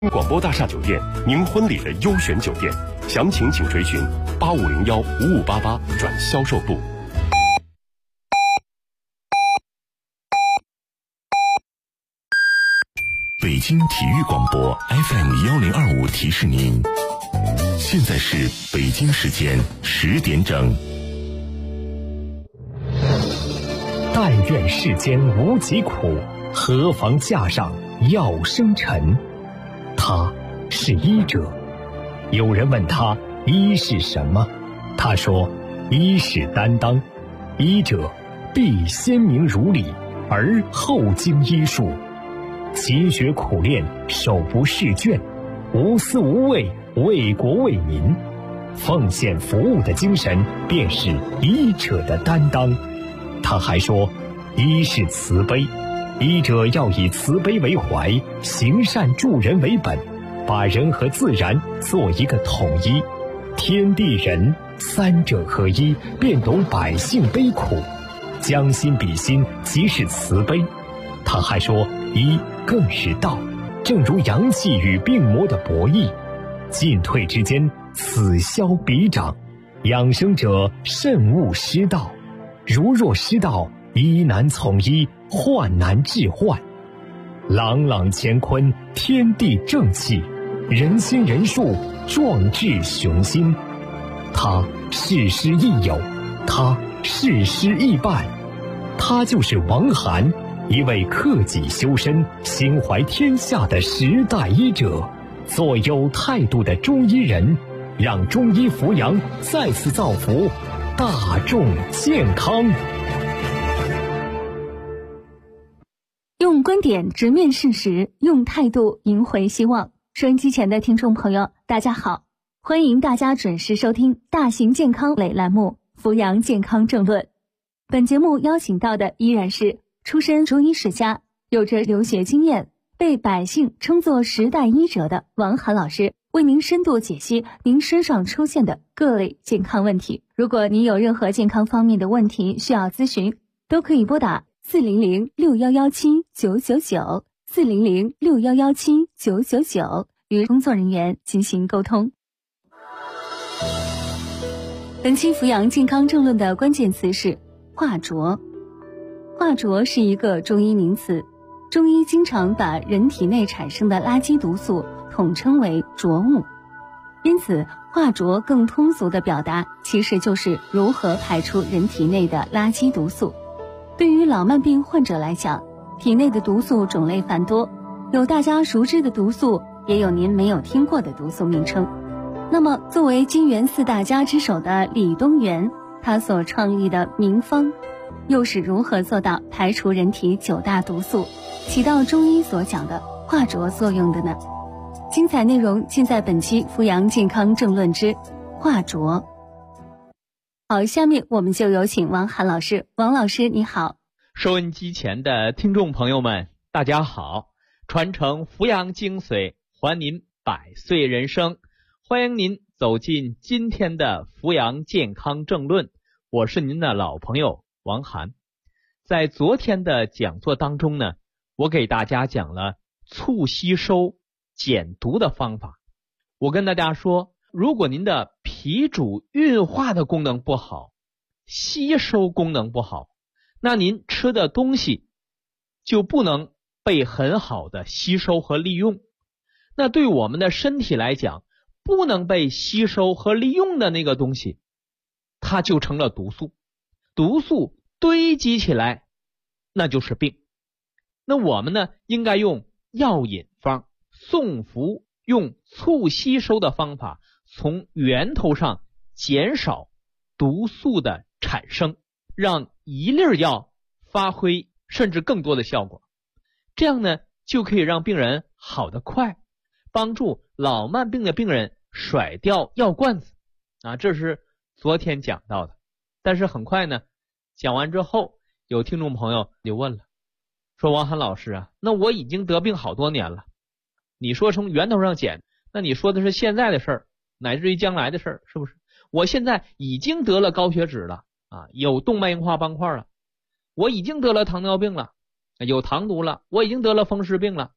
广播大厦酒店，您婚礼的优选酒店，详情请垂询8501-5588转销售部。 北京体育广播 FM1025提示您，现在是北京时间10点整。 但愿世间无疾苦，何妨架上药生尘。他是医者。有人问他医是什么，他说医是担当，医者必先明如理，而后经医术，勤学苦练，手不释卷，无私无畏，为国为民，奉献服务的精神便是医者的担当。他还说医是慈悲，医者要以慈悲为怀，行善助人为本，把人和自然做一个统一，天地人三者合一，便懂百姓悲苦，将心比心，即是慈悲。他还说医更是道，正如阳气与病魔的博弈，进退之间此消彼长，养生者慎勿失道，如若失道，医难从医，患难治患。朗朗乾坤，天地正气，人心人术，壮志雄心。他事师亦友，他事师亦伴，他就是王涵，一位克己修身、心怀天下的时代医者，做有态度的中医人，让中医扶阳再次造福大众健康。 用观点直面事实，用态度赢回希望。收音机前的听众朋友，大家好，欢迎大家准时收听大型健康类栏目《扶阳健康政论》。本节目邀请到的依然是出身中医世家，有着留学经验，被百姓称作时代医者的王涵老师，为您深度解析您身上出现的各类健康问题。如果您有任何健康方面的问题需要咨询，都可以拨打400-6117-999 400-6117-999与工作人员进行沟通。本期扶阳健康政论的关键词是化浊。化浊是一个中医名词，中医经常把人体内产生的垃圾毒素统称为浊物，因此化浊更通俗的表达其实就是如何排出人体内的垃圾毒素。对于老慢病患者来讲，体内的毒素种类繁多，有大家熟知的毒素，也有您没有听过的毒素名称。那么作为金元4大家之首的李东垣，他所创立的名方又是如何做到排除人体9大毒素，起到中医所讲的化浊作用的呢？精彩内容尽在本期扶阳健康政论之化浊。好，下面我们就有请王涵老师。王老师你好。 收音机前的听众朋友们大家好，传承扶阳精髓，还您百岁人生，欢迎您走进今天的扶阳健康政论，我是您的老朋友王涵。在昨天的讲座当中呢，我给大家讲了促吸收减毒的方法。我跟大家说，如果您的脾主运化的功能不好，吸收功能不好，那您吃的东西就不能被很好的吸收和利用。那对我们的身体来讲，不能被吸收和利用的那个东西，它就成了毒素。毒素堆积起来，那就是病。那我们呢，应该用药引方，送服，用促吸收的方法，从源头上减少毒素的产生，让一粒药发挥甚至更多的效果。这样呢，就可以让病人好得快，帮助老慢病的病人甩掉药罐子啊，这是昨天讲到的。但是很快呢，讲完之后，有听众朋友就问了，说王涵老师啊，那我已经得病好多年了，你说从源头上减，那你说的是现在的事儿，乃至于将来的事儿，是不是？我现在已经得了高血脂了啊，有动脉硬化斑块了，我已经得了糖尿病了，有糖毒了，我已经得了风湿病了，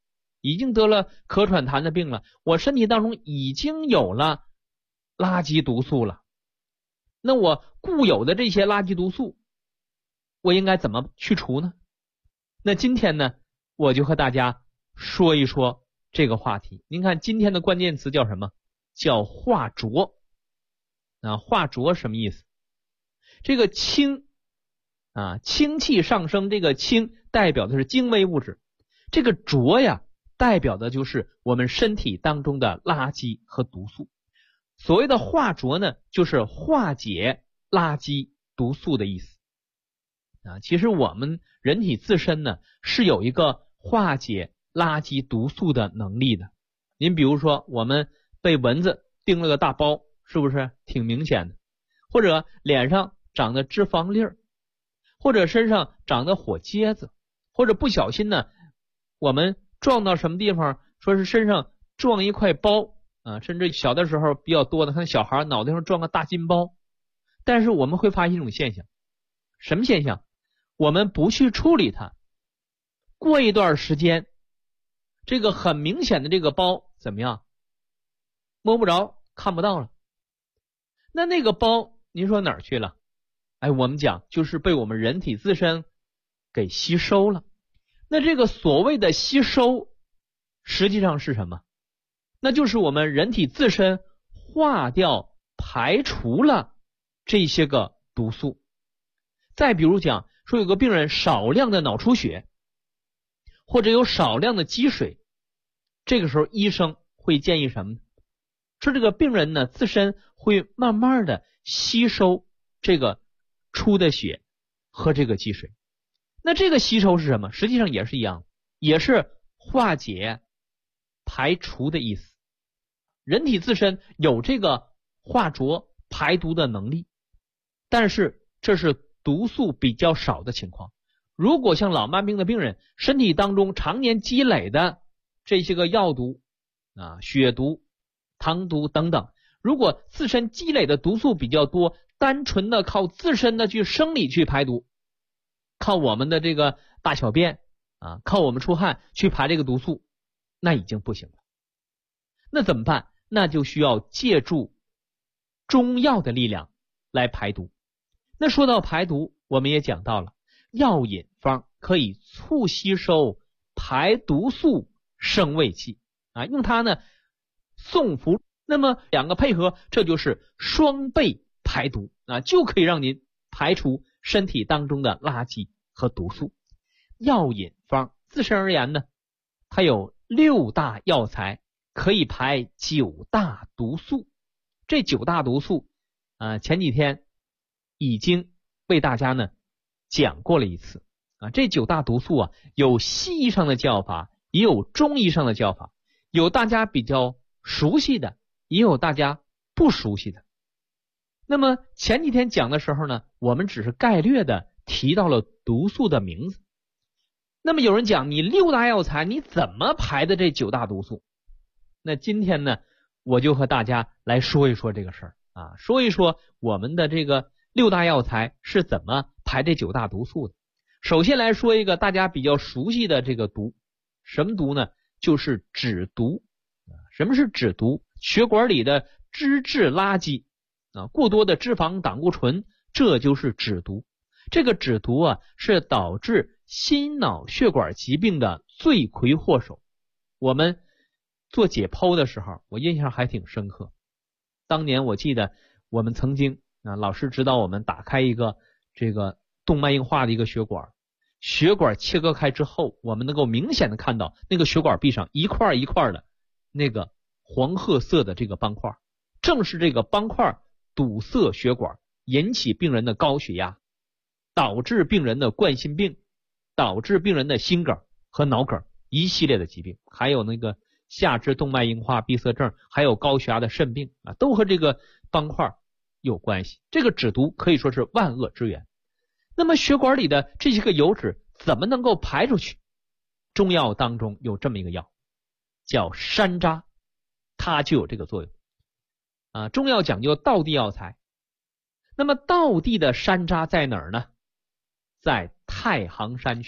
已经得了咳喘痰的病了，我身体当中已经有了垃圾毒素了。那我固有的这些垃圾毒素，我应该怎么去除呢？那今天呢，我就和大家说一说这个话题。您看今天的关键词叫什么？叫化浊。化浊什么意思？这个氢氢气上升，这个氢代表的是精微物质，这个浊呀代表的就是我们身体当中的垃圾和毒素。所谓的化浊呢，就是化解垃圾毒素的意思。其实我们人体自身呢是有一个化解垃圾毒素的能力的。您比如说我们被蚊子叮了个大包，是不是挺明显的？或者脸上长的脂肪粒儿，或者身上长的火疖子，或者不小心呢我们撞到什么地方，说是身上撞一块包甚至小的时候比较多的，看小孩脑袋上撞个大金包。但是我们会发现一种现象，什么现象？我们不去处理它，过一段时间，这个很明显的这个包怎么样？摸不着，看不到了。那个包您说哪儿去了？我们讲就是被我们人体自身给吸收了。那这个所谓的吸收实际上是什么？那就是我们人体自身化掉排除了这些个毒素。再比如讲说有个病人少量的脑出血，或者有少量的积水，这个时候医生会建议什么呢？说这个病人呢自身会慢慢的吸收这个出的血和这个积水。那这个吸收是什么？实际上也是一样，也是化解排除的意思。人体自身有这个化浊排毒的能力，但是这是毒素比较少的情况。如果像老慢病的病人身体当中常年积累的这些个药毒血毒、糖毒等等，如果自身积累的毒素比较多，单纯的靠自身的去生理去排毒，靠我们的这个大小便靠我们出汗去排这个毒素，那已经不行了。那怎么办？那就需要借助中药的力量来排毒。那说到排毒，我们也讲到了药引方可以促吸收排毒素生胃气用它呢送服，那么两个配合，这就是双倍排毒就可以让您排除身体当中的垃圾和毒素。药引方自身而言呢，它有6大药材，可以排9大毒素。这9大毒素前几天已经为大家呢讲过了一次这9大毒素有西医上的叫法，也有中医上的叫法，有大家比较熟悉的，也有大家不熟悉的。那么前几天讲的时候呢，我们只是概略的提到了毒素的名字。那么有人讲你6大药材你怎么排的这9大毒素？那今天呢我就和大家来说一说这个事儿说一说我们的这个6大药材是怎么排这9大毒素的。首先来说一个大家比较熟悉的这个毒，什么毒呢？就是脂毒。什么是脂毒？血管里的脂质垃圾过多的脂肪胆固醇，这就是脂毒。这个脂毒是导致心脑血管疾病的罪魁祸首。我们做解剖的时候，我印象还挺深刻。当年我记得我们曾经老师指导我们打开一个这个动脉硬化的一个血管，血管切割开之后，我们能够明显的看到那个血管壁上一块一块的那个黄褐色的这个斑块，正是这个斑块堵塞血管，引起病人的高血压，导致病人的冠心病，导致病人的心梗和脑梗一系列的疾病，还有那个下肢动脉硬化闭塞症，还有高血压的肾病都和这个斑块有关系。这个脂毒可以说是万恶之源。那么血管里的这些个油脂怎么能够排出去？中药当中有这么一个药叫山楂，它就有这个作用中药讲究道地药材。那么道地的山楂在哪儿呢？在太行山区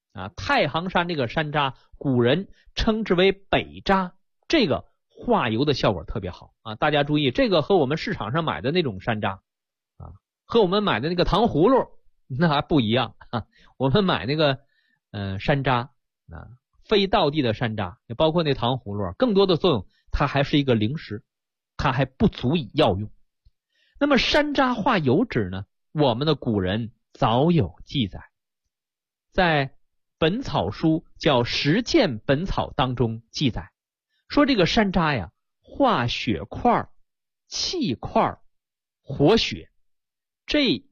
太行山这个山楂，古人称之为北楂，这个化油的效果特别好大家注意，这个和我们市场上买的那种山楂和我们买的那个糖葫芦那还不一样我们买那个山楂非道地的山楂，也包括那糖葫芦，更多的作用它还是一个零食，它还不足以药用。那么山楂化油脂呢，我们的古人早有记载，在本草书叫《实践本草》当中记载，说这个山楂呀，化血块、气块、活血，这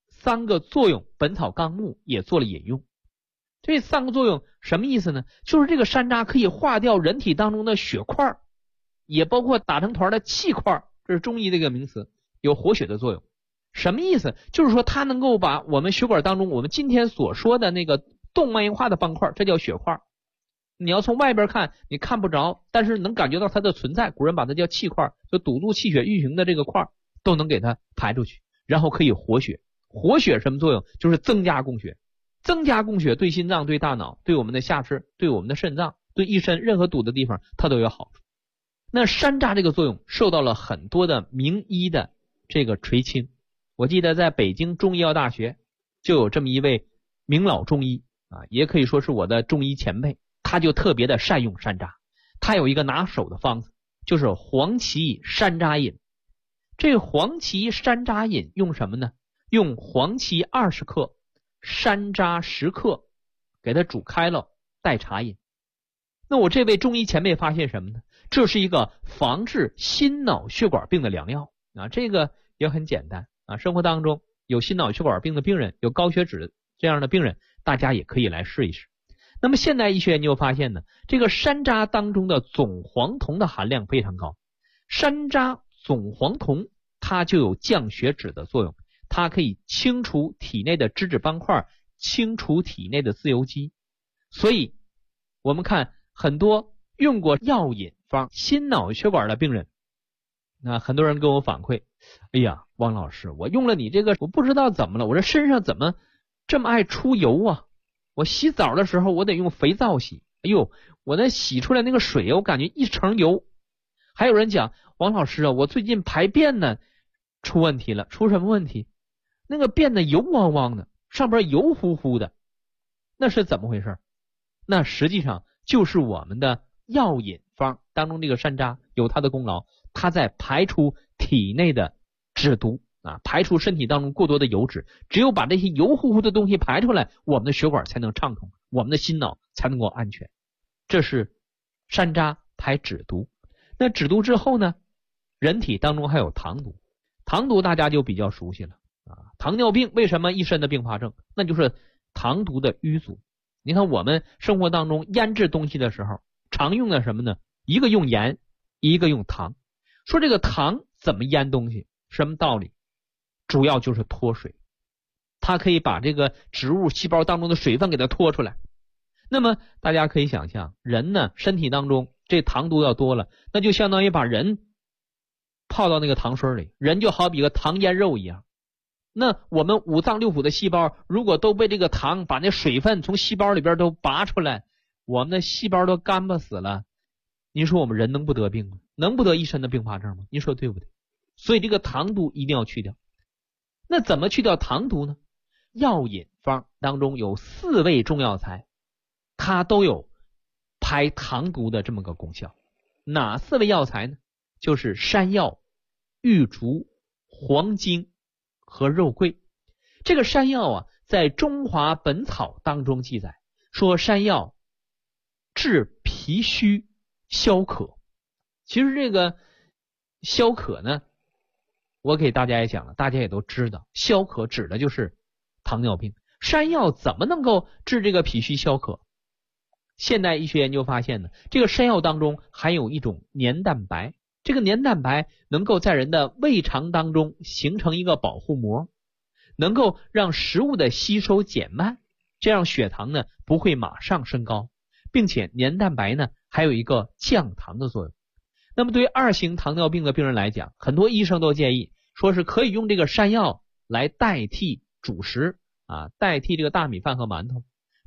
3个作用本草纲目也做了引用。这3个作用什么意思呢？就是这个山楂可以化掉人体当中的血块，也包括打成团的气块，这是中医的一个名词，有活血的作用。什么意思？就是说它能够把我们血管当中我们今天所说的那个动脉硬化的斑块，这叫血块。你要从外边看你看不着，但是能感觉到它的存在，古人把它叫气块，就堵住气血运行的这个块都能给它排出去，然后可以活血。活血什么作用？就是增加供血，增加供血对心脏、对大脑、对我们的下肢、对我们的肾脏、对一身任何堵的地方它都有好处。那山楂这个作用受到了很多的名医的这个垂青。我记得在北京中医药大学就有这么一位名老中医也可以说是我的中医前辈，他就特别的善用山楂。他有一个拿手的方子，就是黄芪山楂饮。这黄芪山楂饮用什么呢？用黄芪20克，山楂10克，给它煮开了代茶饮。那我这位中医前辈发现什么呢？这是一个防治心脑血管病的良药这个也很简单生活当中有心脑血管病的病人，有高血脂这样的病人，大家也可以来试一试。那么现代医学研究发现呢，这个山楂当中的总黄酮的含量非常高。山楂总黄酮它就有降血脂的作用，它可以清除体内的脂质斑块，清除体内的自由基。所以我们看很多用过药引方心脑血管的病人，很多人跟我反馈，哎呀，汪老师，我用了你这个，我不知道怎么了，我这身上怎么这么爱出油啊？我洗澡的时候我得用肥皂洗，哎呦，我那洗出来那个水我感觉一层油。还有人讲，王老师我最近排便呢出问题了。出什么问题？那个便呢油汪汪的，上边油乎乎的，那是怎么回事？那实际上就是我们的药引方当中这个山楂有它的功劳，它在排出体内的脂毒排出身体当中过多的油脂，只有把这些油乎乎的东西排出来，我们的血管才能畅通，我们的心脑才能够安全。这是山楂排脂毒。那脂毒之后呢，人体当中还有糖毒。糖毒大家就比较熟悉了糖尿病为什么一身的并发症？那就是糖毒的淤阻。你看我们生活当中腌制东西的时候常用的什么呢？一个用盐，一个用糖。说这个糖怎么腌东西？什么道理？主要就是脱水，它可以把这个植物细胞当中的水分给它脱出来。那么大家可以想象，人呢身体当中这糖毒要多了，那就相当于把人泡到那个糖水里，人就好比个糖腌肉一样。那我们五脏六腑的细胞如果都被这个糖把那水分从细胞里边都拔出来，我们的细胞都干巴死了，您说我们人能不得病吗？能不得一身的并发症吗？您说对不对？所以这个糖毒一定要去掉。那怎么去掉糖毒呢？药引方当中有4味中药材，它都有排糖毒的这么个功效。哪4味药材呢？就是山药、玉竹、黄精和肉桂。这个山药在中华本草当中记载，说山药治脾虚消渴。其实这个消渴呢，我给大家也讲了，大家也都知道，消渴指的就是糖尿病。山药怎么能够治这个脾虚消渴？现代医学研究发现呢，这个山药当中含有一种黏蛋白，这个黏蛋白能够在人的胃肠当中形成一个保护膜，能够让食物的吸收减慢，这样血糖呢不会马上升高，并且黏蛋白呢还有一个降糖的作用。那么对于2型糖尿病的病人来讲，很多医生都建议说是可以用这个山药来代替主食代替这个大米饭和馒头。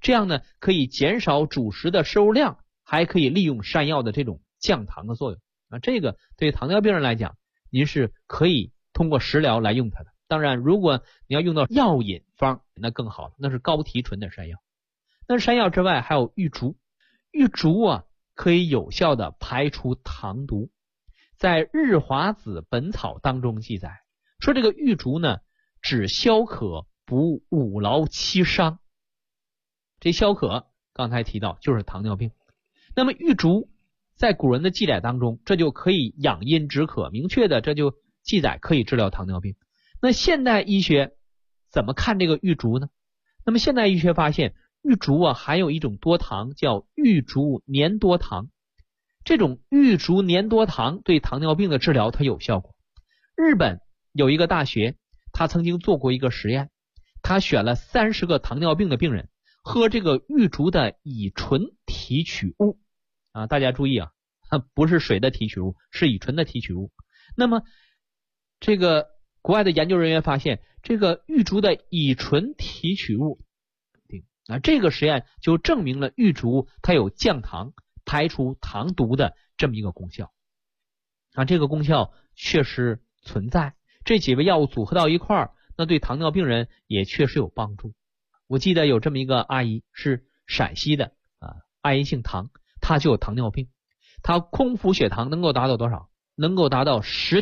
这样呢可以减少主食的摄入量，还可以利用山药的这种降糖的作用啊。这个对糖尿病人来讲，您是可以通过食疗来用它的。当然，如果你要用到药引方，那更好了，那是高提纯的山药。那山药之外还有玉竹，玉竹啊可以有效的排出糖毒。在《日华子本草》当中记载说，这个玉竹呢治消渴，补五劳七伤。这消渴刚才提到就是糖尿病，那么玉竹在古人的记载当中，这就可以养阴止渴，明确的这就记载可以治疗糖尿病。那现代医学怎么看这个玉竹呢？那么现代医学发现，玉竹啊含有一种多糖叫玉竹粘多糖，这种玉竹粘多糖对糖尿病的治疗它有效果。日本有一个大学，他曾经做过一个实验，他选了30个糖尿病的病人喝这个玉竹的乙醇提取物啊，大家注意啊，不是水的提取物，是乙醇的提取物。那么这个国外的研究人员发现，这个玉竹的乙醇提取物啊，这个实验就证明了玉竹它有降糖、排除糖毒的这么一个功效啊，这个功效确实存在。这几味药物组合到一块儿，那对糖尿病人也确实有帮助。我记得有这么一个阿姨是陕西的啊，阿姨姓唐，她就有糖尿病，她空腹血糖能够达到多少？能够达到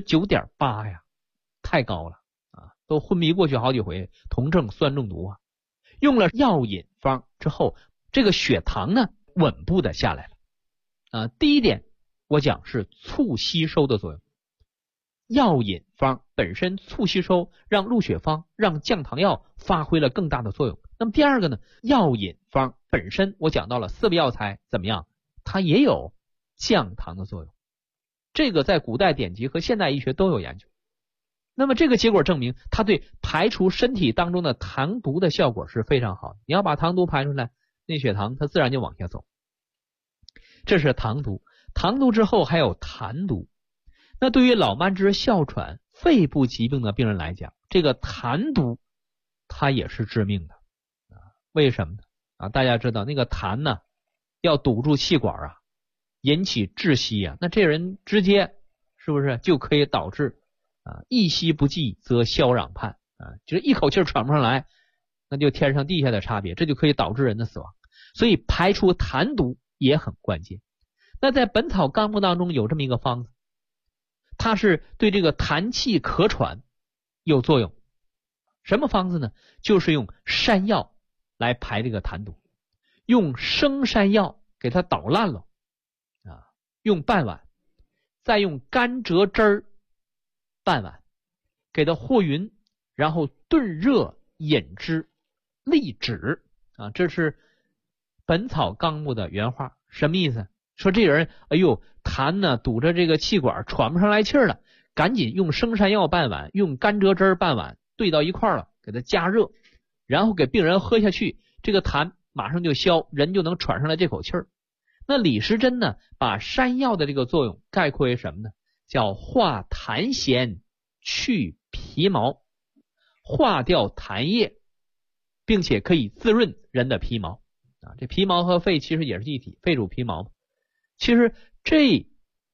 19.8 呀，太高了啊，都昏迷过去好几回，酮症酸中毒啊。用了药引方之后，这个血糖呢稳步的下来了啊。第一点我讲是促吸收的作用，药引方本身促吸收，让入血方让降糖药发挥了更大的作用。那么第二个呢，药引方本身我讲到了4味药材怎么样，它也有降糖的作用，这个在古代典籍和现代医学都有研究。那么这个结果证明它对排除身体当中的糖毒的效果是非常好的。你要把糖毒排出来，那血糖它自然就往下走。这是糖毒。糖毒之后还有痰毒。那对于老慢支、哮喘、肺部疾病的病人来讲，这个痰毒它也是致命的啊。为什么呢？啊，大家知道那个痰呢要堵住气管啊，引起窒息啊，那这人直接是不是就可以导致啊一吸不济则消壤盼啊，就是一口气喘不上来，那就天上地下的差别，这就可以导致人的死亡。所以排除痰毒也很关键。那在《本草纲目》当中有这么一个方子，它是对这个痰气咳喘有作用。什么方子呢？就是用山药来排这个痰毒，用生山药给它捣烂了啊，用半碗，再用甘蔗汁儿半碗，给它和匀，然后炖热饮之，利止啊。这是《本草纲目》的原话。什么意思？说这人哎呦痰呢堵着这个气管喘不上来气儿了，赶紧用生山药半碗，用甘蔗汁半碗兑到一块儿了，给它加热，然后给病人喝下去，这个痰马上就消，人就能喘上来这口气儿。那李时珍呢把山药的这个作用概括为什么呢？叫化痰涎，去皮毛，化掉痰液，并且可以滋润人的皮毛啊。这皮毛和肺其实也是一体，肺主皮毛。其实这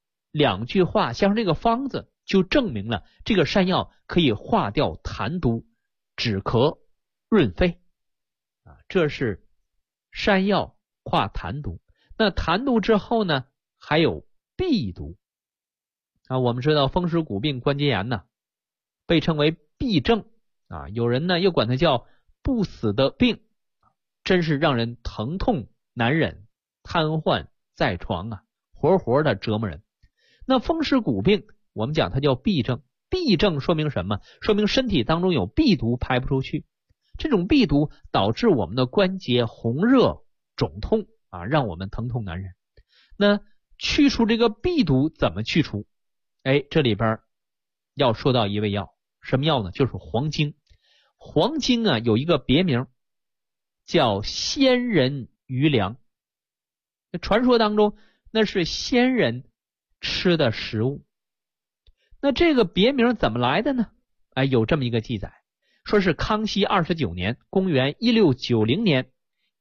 2句话加上这个方子，就证明了这个山药可以化掉痰毒，止咳润肺啊。这是山药化痰毒。那痰毒之后呢，还有痹毒啊。我们知道风湿骨病关节炎呢被称为痹症啊，有人呢又管它叫不死的病，真是让人疼痛难忍，瘫痪在床啊，活活的折磨人。那风湿骨病我们讲它叫痹症，痹症说明什么？说明身体当中有痹毒排不出去，这种痹毒导致我们的关节红热肿痛啊，让我们疼痛难忍。那去除这个痹毒怎么去除？哎，这里边要说到一味药，什么药呢？就是黄精。黄精啊有一个别名叫仙人余粮，传说当中那是仙人吃的食物。那这个别名怎么来的呢？哎，有这么一个记载，说是康熙29年，公元1690年，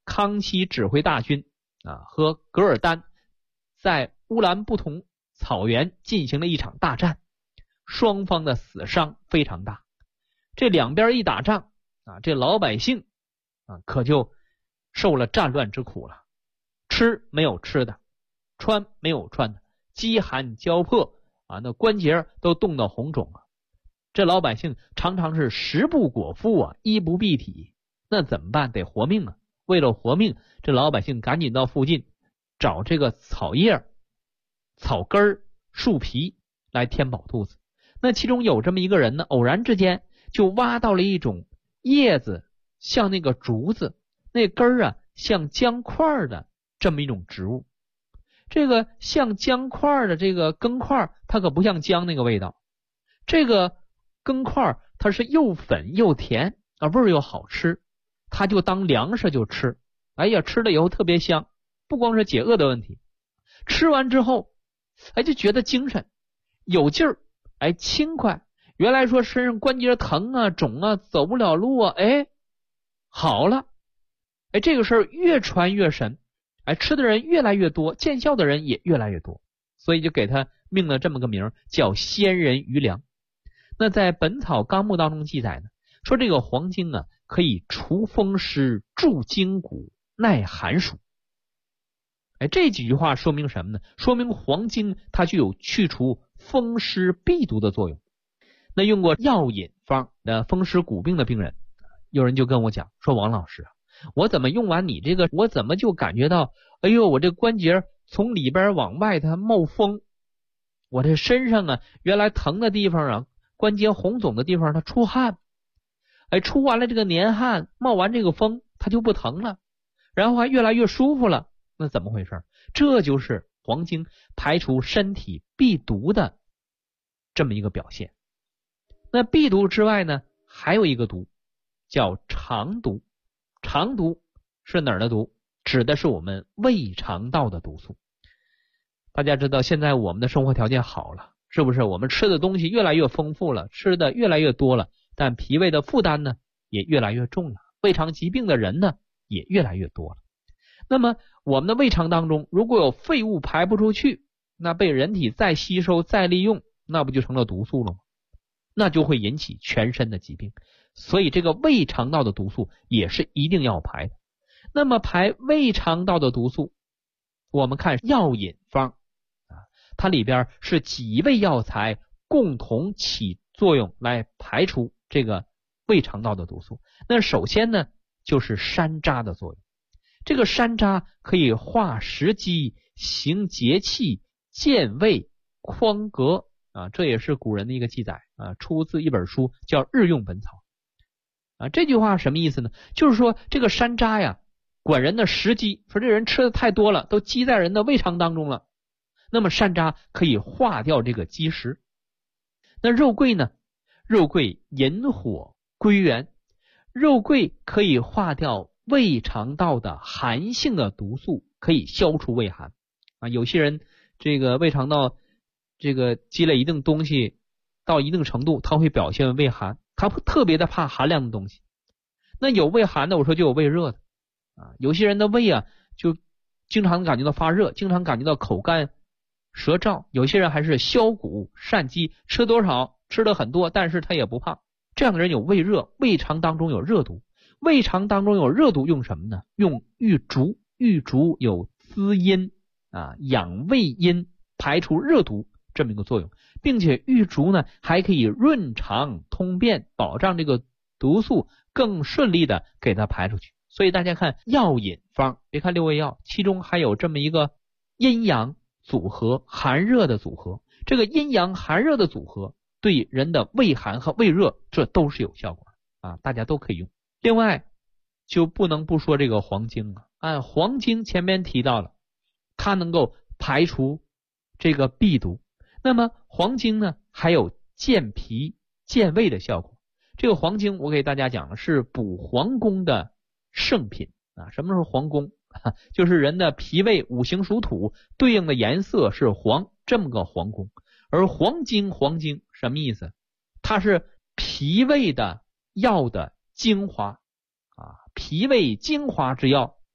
康熙指挥大军和噶尔丹在乌兰布统草原进行了一场大战，双方的死伤非常大。这两边一打仗这老百姓可就受了战乱之苦了，吃没有吃的，穿没有穿的，饥寒交迫那关节都冻到红肿了。这老百姓常常是食不果腹衣不蔽体，那怎么办？得活命啊！为了活命，这老百姓赶紧到附近找这个草叶、草根、树皮来填饱肚子。那其中有这么一个人呢，偶然之间就挖到了一种叶子像那个竹子，那根像姜块的这么一种植物。这个像姜块的这个根块，它可不像姜那个味道，这个根块它是又粉又甜味儿又好吃，它就当粮食就吃。哎呀，吃了以后特别香，不光是解饿的问题，吃完之后就觉得精神有劲儿，轻快。原来说身上关节疼肿走不了路好了。这个事儿越传越神，吃的人越来越多，见效的人也越来越多，所以就给他命了这么个名，叫仙人余粮。那在《本草纲目》当中记载呢，说这个黄精可以除风湿、助筋骨、耐寒暑。这几句话说明什么呢？说明黄精它具有去除风湿痹毒的作用。那用过药引方的风湿骨病的病人，有人就跟我讲说，王老师我怎么用完你这个，我怎么就感觉到我这关节从里边往外它冒风，我这身上原来疼的地方关节红肿的地方它出汗，出完了这个年汗，冒完这个风，它就不疼了，然后还越来越舒服了。那怎么回事？这就是黄精排除身体痹毒的这么一个表现。那痹毒之外呢，还有一个毒叫肠毒。肠毒是哪儿的毒？指的是我们胃肠道的毒素。大家知道现在我们的生活条件好了，是不是？我们吃的东西越来越丰富了，吃的越来越多了，但脾胃的负担呢也越来越重了，胃肠疾病的人呢也越来越多了。那么我们的胃肠当中如果有废物排不出去，那被人体再吸收再利用，那不就成了毒素了吗？那就会引起全身的疾病。所以这个胃肠道的毒素也是一定要排的。那么排胃肠道的毒素，我们看药引方它里边是几味药材共同起作用来排除这个胃肠道的毒素。那首先呢就是山楂的作用。这个山楂可以化食积、行节气、健胃、匡革这也是古人的一个记载出自一本书叫《日用本草》这句话什么意思呢？就是说这个山楂管人的食积，说这人吃的太多了，都积在人的胃肠当中了，那么山楂可以化掉这个积食。那肉桂呢？肉桂引火归元，肉桂可以化掉胃肠道的寒性的毒素，可以消除胃寒有些人这个胃肠道这个积累一定东西到一定程度，它会表现胃寒，他特别的怕寒凉的东西。那有胃寒的，我说就有胃热的有些人的胃就经常感觉到发热，经常感觉到口干舌燥，有些人还是消谷善饥，吃多少吃的很多，但是他也不胖。这样的人有胃热，胃肠当中有热毒。胃肠当中有热毒用什么呢？用玉竹。玉竹有滋阴养胃阴、排除热毒这么一个作用，并且玉竹呢还可以润肠通便，保障这个毒素更顺利的给它排出去。所以大家看药引方，别看6味药，其中还有这么一个阴阳组合、寒热的组合。这个阴阳寒热的组合对人的胃寒和胃热这都是有效果大家都可以用。另外就不能不说这个黄精黄精前面提到了，它能够排除这个痹毒。那么黄精呢还有健脾健胃的效果。这个黄精我给大家讲了，是补皇宫的圣品什么是皇宫？就是人的脾胃五行属土，对应的颜色是黄，这么个皇宫。而黄精什么意思？它是脾胃的药的精华脾胃精华之药，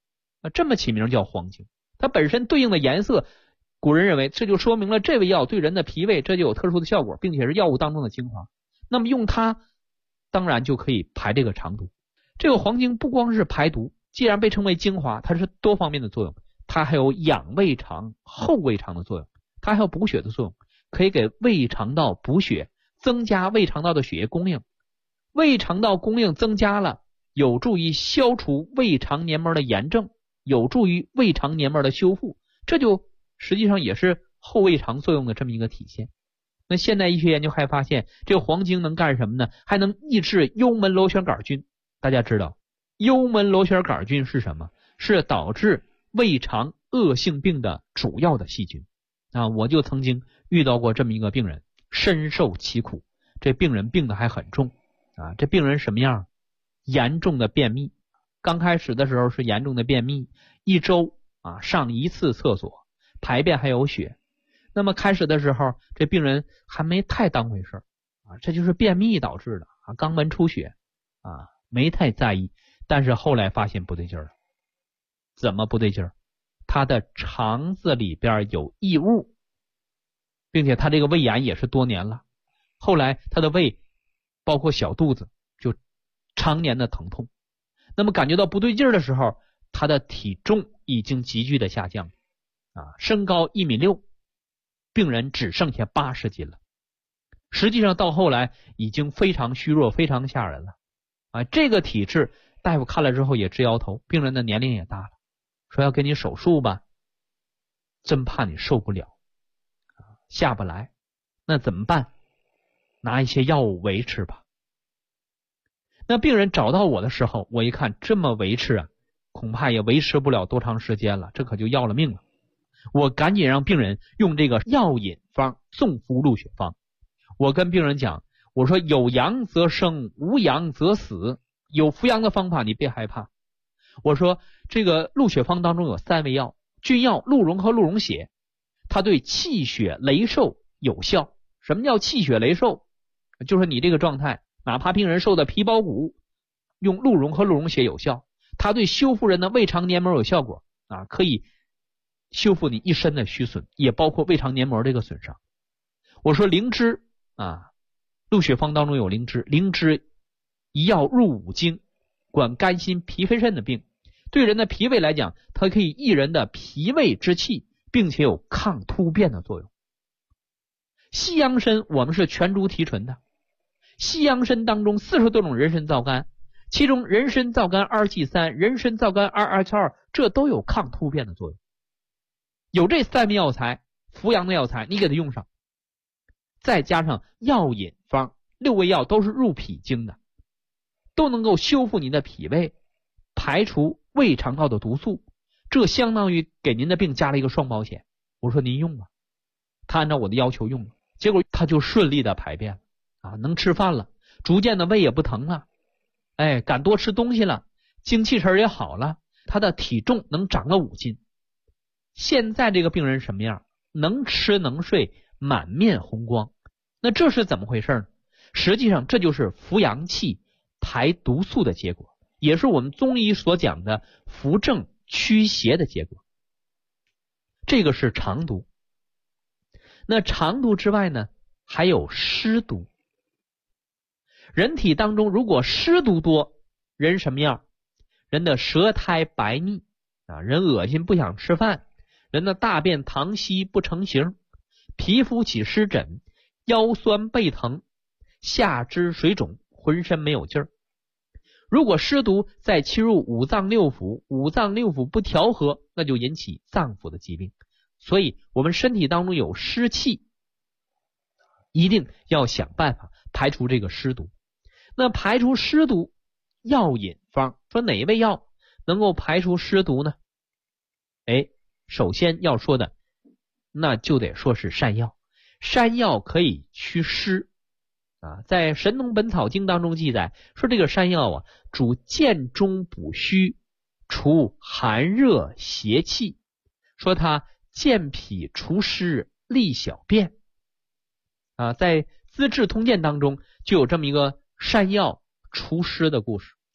这么起名叫黄精。它本身对应的颜色，古人认为这就说明了这味药对人的脾胃这就有特殊的效果，并且是药物当中的精华。那么用它当然就可以排这个肠毒。这个黄精不光是排毒，既然被称为精华，它是多方面的作用，它还有养胃肠、后胃肠的作用，它还有补血的作用，可以给胃肠道补血，增加胃肠道的血液供应。胃肠道供应增加了，有助于消除胃肠黏膜的炎症，有助于胃肠黏膜的修复，这就实际上也是后胃肠作用的这么一个体现。那现代医学研究还发现，这个黄精能干什么呢？还能抑制幽门螺旋杆菌。大家知道幽门螺旋杆菌是什么？是导致胃肠恶性病的主要的细菌啊！我就曾经遇到过这么一个病人，深受其苦。这病人病得还很重啊！这病人什么样？严重的便秘。刚开始的时候是严重的便秘，一周上1次厕所，排便还有血。那么开始的时候，这病人还没太当回事这就是便秘导致的肛门出血没太在意。但是后来发现不对劲儿了。怎么不对劲儿？他的肠子里边有异物，并且他这个胃炎也是多年了。后来他的胃包括小肚子就常年的疼痛。那么感觉到不对劲儿的时候，他的体重已经急剧的下降身高1.6米，病人只剩下80斤了。实际上到后来已经非常虚弱，非常吓人了这个体质大夫看了之后也直摇头，病人的年龄也大了，说要给你手术吧，真怕你受不了下不来。那怎么办？拿一些药物维持吧。那病人找到我的时候，我一看这么维持恐怕也维持不了多长时间了，这可就要了命了。我赶紧让病人用这个药引方送服鹿血方。我跟病人讲，我说有阳则生，无阳则死，有服阳的方法你别害怕。我说这个鹿血方当中有3味药，君药、鹿茸和鹿茸血，它对气血雷受有效。什么叫气血雷受？就是你这个状态，哪怕病人受的皮包骨，用鹿茸和鹿茸血有效。它对修复人的胃肠黏膜有效果可以修复你一身的虚损，也包括胃肠黏膜这个损伤。我说灵芝鹿血方当中有灵芝，灵芝一药入5经，管肝心脾肺肾的病。对人的脾胃来讲，它可以益人的脾胃之气，并且有抗突变的作用。西洋参我们是全株提纯的，西洋参当中40多种人参皂苷，其中人参皂苷2-3、人参皂苷2-2，这都有抗突变的作用。有这3味药材，扶阳的药材你给它用上，再加上药引方6味药都是入脾经的，都能够修复您的脾胃，排除胃肠道的毒素，这相当于给您的病加了一个双保险。我说您用吧，他按照我的要求用了，结果他就顺利的排便了能吃饭了，逐渐的胃也不疼了，敢多吃东西了，精气神也好了，他的体重能长了5斤。现在这个病人什么样？能吃能睡，满面红光。那这是怎么回事呢？实际上这就是扶阳气排毒素的结果，也是我们中医所讲的扶正驱邪的结果。这个是肠毒。那肠毒之外呢，还有湿毒。人体当中如果湿毒多，人什么样？人的舌苔白腻人恶心不想吃饭，人的大便溏稀不成形，皮肤起湿疹，腰酸背疼，下肢水肿，浑身没有劲儿。如果湿毒再侵入五脏六腑，五脏六腑不调和，那就引起脏腑的疾病。所以我们身体当中有湿气，一定要想办法排除这个湿毒。那排除湿毒，药引方说哪味药能够排除湿毒呢？首先要说的那就得说是山药。山药可以祛湿在《神农本草经》当中记载说，这个山药主健中补虚，除寒热邪气，说它健脾除湿，利小便在《资治通鉴》当中就有这么一个山药除湿的故事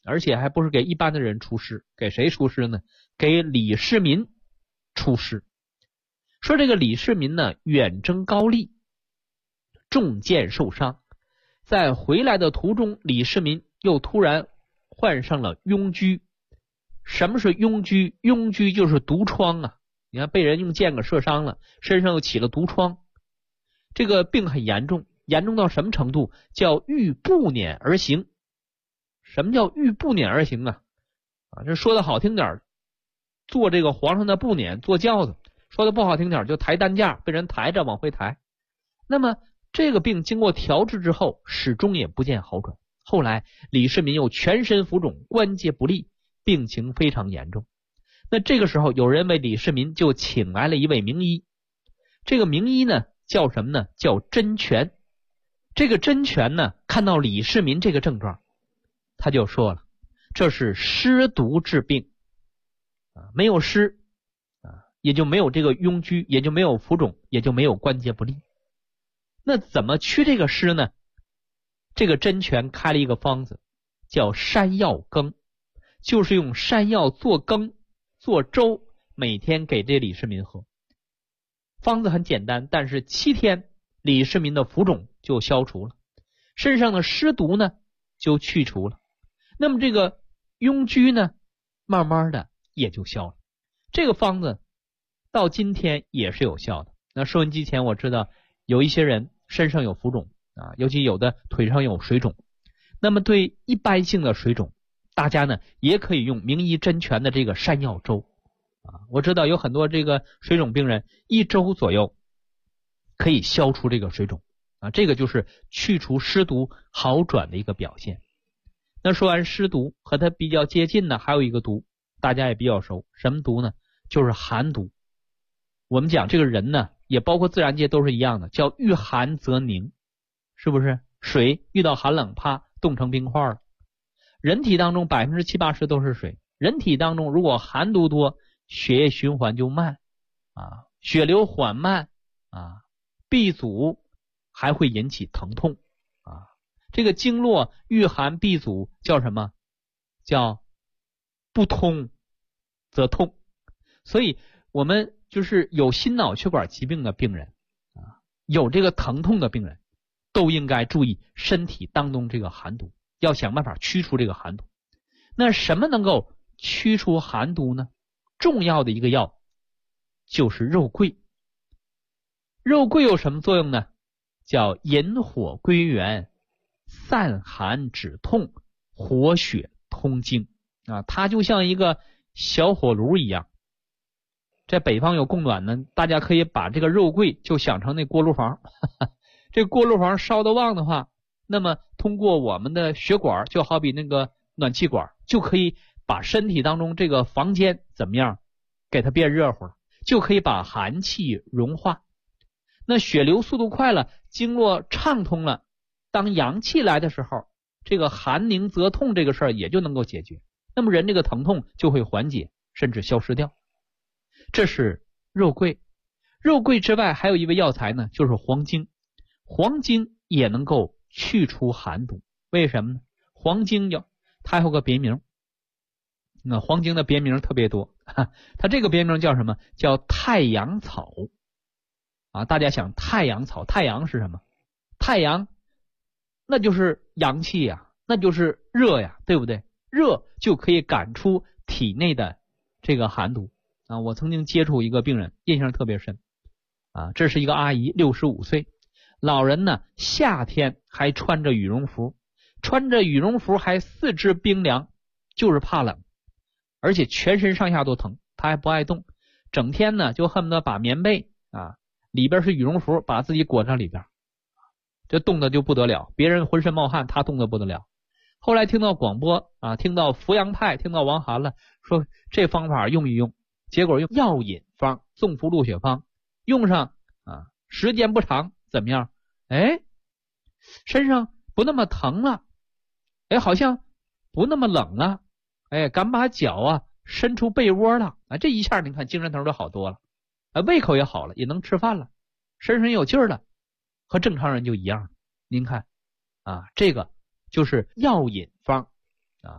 而且还不是给一般的人出师，给谁出师呢？给李世民出师。说这个李世民呢，远征高丽，中箭受伤，在回来的途中，李世民又突然患上了痈疽。什么是痈疽？痈疽就是毒疮啊！你看被人用箭给射伤了，身上又起了毒疮，这个病很严重，严重到什么程度？叫欲不辇而行。什么叫欲不辇而行啊？这说的好听点，坐这个皇上的步辇，坐轿子；说的不好听点，就抬担架，被人抬着往回抬。那么这个病经过调治之后，始终也不见好转。后来李世民又全身浮肿，关节不利，病情非常严重。那这个时候有人为李世民就请来了一位名医，这个名医呢叫什么呢？叫甄权。这个甄权呢看到李世民这个症状，他就说了，这是湿毒治病没有湿也就没有这个痈疽，也就没有浮肿，也就没有关节不利。那怎么驱这个湿呢？这个甄权开了一个方子，叫山药羹，就是用山药做羹做粥，每天给这李世民喝。方子很简单，但是7天李世民的浮肿就消除了，身上的湿毒呢就去除了，那么这个痈疽呢慢慢的也就消了。这个方子到今天也是有效的。那收音机前我知道有一些人身上有浮肿尤其有的腿上有水肿，那么对一般性的水肿，大家呢也可以用名医甄权的这个山药粥我知道有很多这个水肿病人1周左右可以消除这个水肿这个就是去除湿毒好转的一个表现。那说完湿毒，和它比较接近的还有一个毒，大家也比较熟，什么毒呢？就是寒毒。我们讲这个人呢，也包括自然界都是一样的，叫遇寒则凝，是不是？水遇到寒冷，啪，冻成冰块了。人体当中70-80%都是水，人体当中如果寒毒多，血液循环就慢血流缓慢闭阻，还会引起疼痛这个经络遇寒闭阻叫什么？叫不通则痛。所以我们就是有心脑血管疾病的病人有这个疼痛的病人，都应该注意身体当中这个寒毒，要想办法驱除这个寒毒。那什么能够驱除寒毒呢？重要的一个药就是肉桂。肉桂有什么作用呢？叫引火归元，散寒止痛，活血通经它就像一个小火炉一样。在北方有供暖呢，大家可以把这个肉桂就想成那锅炉房这锅炉房烧得旺的话，那么通过我们的血管，就好比那个暖气管，就可以把身体当中这个房间怎么样给它变热乎了，就可以把寒气融化。那血流速度快了，经络畅通了，当阳气来的时候，这个寒凝则痛这个事儿也就能够解决，那么人这个疼痛就会缓解甚至消失掉。这是肉桂。肉桂之外还有一味药材呢，就是黄精。黄精也能够去除寒毒。为什么呢？黄精它有个别名，那黄精的别名特别多它这个别名叫什么？叫太阳草大家想太阳草，太阳是什么？太阳那就是阳气呀，那就是热呀，对不对？热就可以赶出体内的这个寒毒我曾经接触一个病人，印象特别深这是一个阿姨，65岁，老人呢夏天还穿着羽绒服，还四肢冰凉，就是怕冷，而且全身上下都疼，他还不爱动，整天呢就恨不得把棉被里边是羽绒服，把自己裹在里边，这冻得就不得了，别人浑身冒汗，他冻得不得了。后来听到广播听到扶阳派，听到王涵了，说这方法用一用，结果用药引方，纵服露血方用上时间不长，怎么样？身上不那么疼了，好像不那么冷了，敢把脚伸出被窝了这一下你看精神头就好多了胃口也好了，也能吃饭了，身上也有劲儿了，和正常人就一样。您看这个就是药引方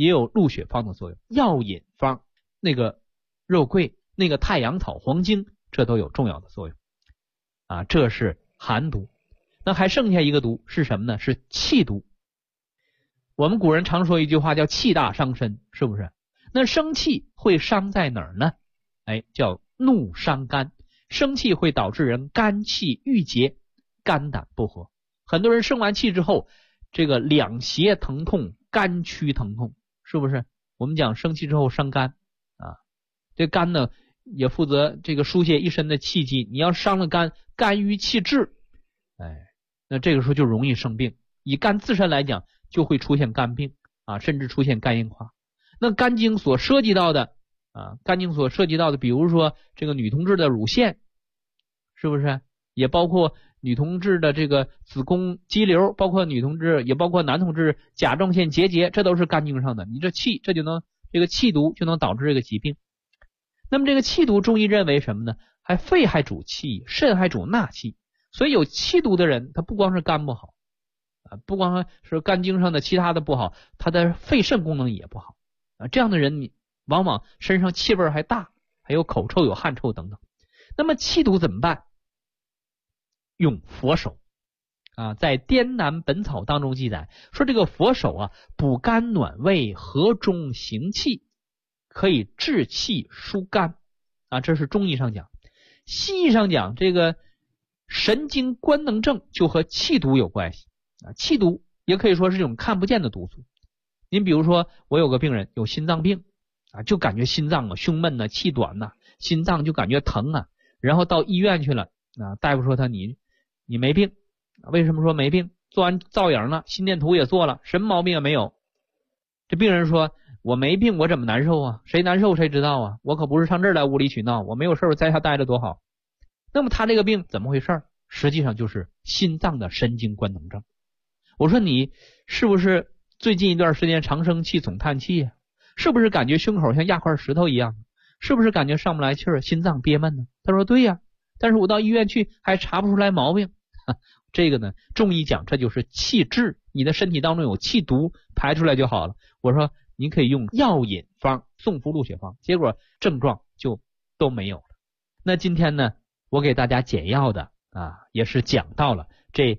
也有入血方的作用。药引方，那个肉桂、那个太阳草、黄精，这都有重要的作用啊。这是寒毒。那还剩下一个毒是什么呢？是气毒。我们古人常说一句话叫气大伤身，是不是？那生气会伤在哪儿呢？叫怒伤肝。生气会导致人肝气郁结，肝胆不和。很多人生完气之后，这个两胁疼痛，肝区疼痛，是不是？我们讲生气之后伤肝啊，这肝呢也负责这个疏泄一身的气机，你要伤了肝，肝郁气滞，那这个时候就容易生病。以肝自身来讲，就会出现肝病啊，甚至出现肝硬化。那肝经所涉及到的比如说这个女同志的乳腺，是不是？也包括女同志的这个子宫肌瘤，包括男同志甲状腺结节，这都是肝经上的。你这个气毒就能导致这个疾病。那么这个气毒，中医认为什么呢？肺还主气，肾还主纳气。所以有气毒的人，他不光是肝不好不光是肝经上的其他的不好，他的肺肾功能也不好这样的人你往往身上气味还大，还有口臭、有汗臭等等。那么气毒怎么办？用佛手在《滇南本草》当中记载说，这个佛手补肝暖胃，和中行气，可以治气疏肝这是中医上讲。西医上讲，这个神经官能症就和气毒有关系气毒也可以说是这种看不见的毒素。您比如说，我有个病人有心脏病就感觉心脏胸闷气短心脏就感觉疼然后到医院去了大夫说你没病。为什么说没病？做完造影了，心电图也做了，什么毛病也没有。这病人说，我没病，我怎么难受谁难受谁知道我可不是上这儿来无理取闹，我没有事在家待着多好。那么他这个病怎么回事？实际上就是心脏的神经官能症。我说你是不是最近一段时间常生气总叹气是不是感觉胸口像压块石头一样？是不是感觉上不来气儿，心脏憋闷呢？他说对但是我到医院去还查不出来毛病这个呢，中医讲这就是气滞，你的身体当中有气毒，排出来就好了。我说您可以用药引方，送服入血方，结果症状就都没有了。那今天呢，我给大家简要的也是讲到了这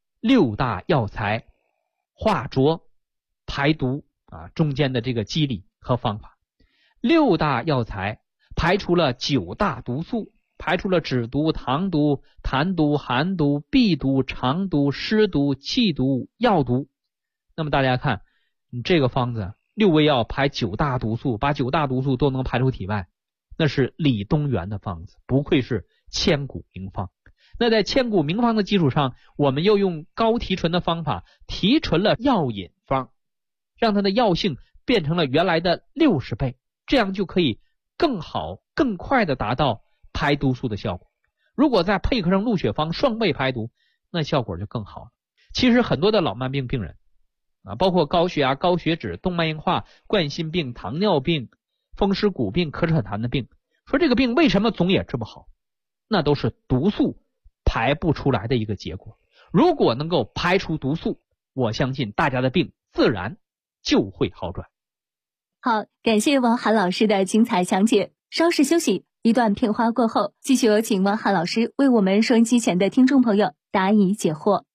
6大药材化浊排毒中间的这个机理和方法。6大药材排除了9大毒素，排除了脂毒、糖毒、痰毒、寒毒、痹毒、肠毒、湿毒、气毒、药毒。那么大家看，你这个方子6味药排9大毒素，把9大毒素都能排出体外，那是李东垣的方子，不愧是千古名方。那在千古名方的基础上，我们又用高提纯的方法提纯了药引方，让它的药性变成了原来的60倍，这样就可以更好更快的达到排毒素的效果。如果再配合上入血方双倍排毒，那效果就更好了。其实很多的老慢病病人包括高血压、高血脂、动脉硬化、冠心病、糖尿病、风湿骨病、咳喘痰的病，说这个病为什么总也治不好，那都是毒素排不出来的一个结果。如果能够排出毒素，我相信大家的病自然就会好转。 好，感谢王涵老师的精彩讲解。稍事休息，一段片花过后，继续有请王涵老师为我们收音机前的听众朋友答疑解惑。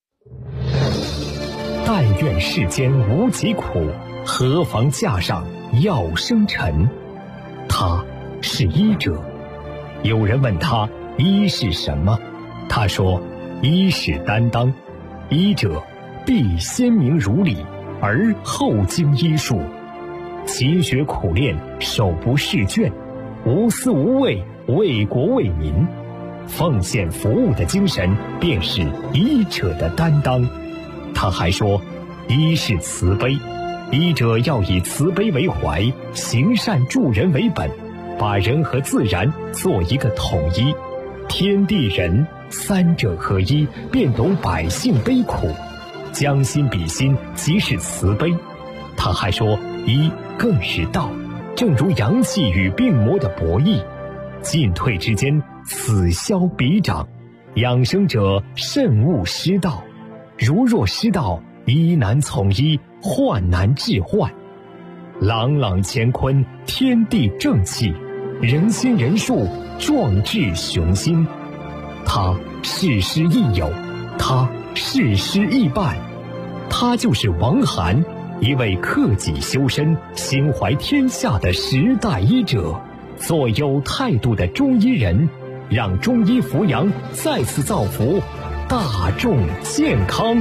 但愿世间无疾苦，何妨架上药生尘。他是医者。有人问他医是什么，他说医是担当，医者必先明如理，而后经医术，勤学苦练，手不释卷，无私无畏，为国为民，奉献服务的精神便是医者的担当。他还说医是慈悲，医者要以慈悲为怀，行善助人为本，把人和自然做一个统一，天地人三者合一，便懂百姓悲苦，将心比心，即是慈悲。他还说医更是道，正如阳气与病魔的博弈，进退之间此消彼长，养生者慎勿失道，如若失道，医难从医，患难治患。 朗朗乾坤，天地正气，人心人术，壮志雄心。他事师亦友，他事师亦伴。他就是王涵，一位克己修身、心怀天下的时代医者，做有态度的中医人，让中医扶阳再次造福大众健康。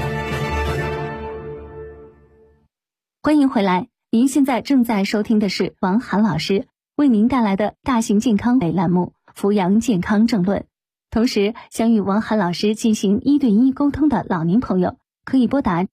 欢迎回来，您现在正在收听的是王涵老师为您带来的大型健康类栏目《扶阳健康政论》。同时，想与王涵老师进行1对1沟通的老年朋友，可以拨打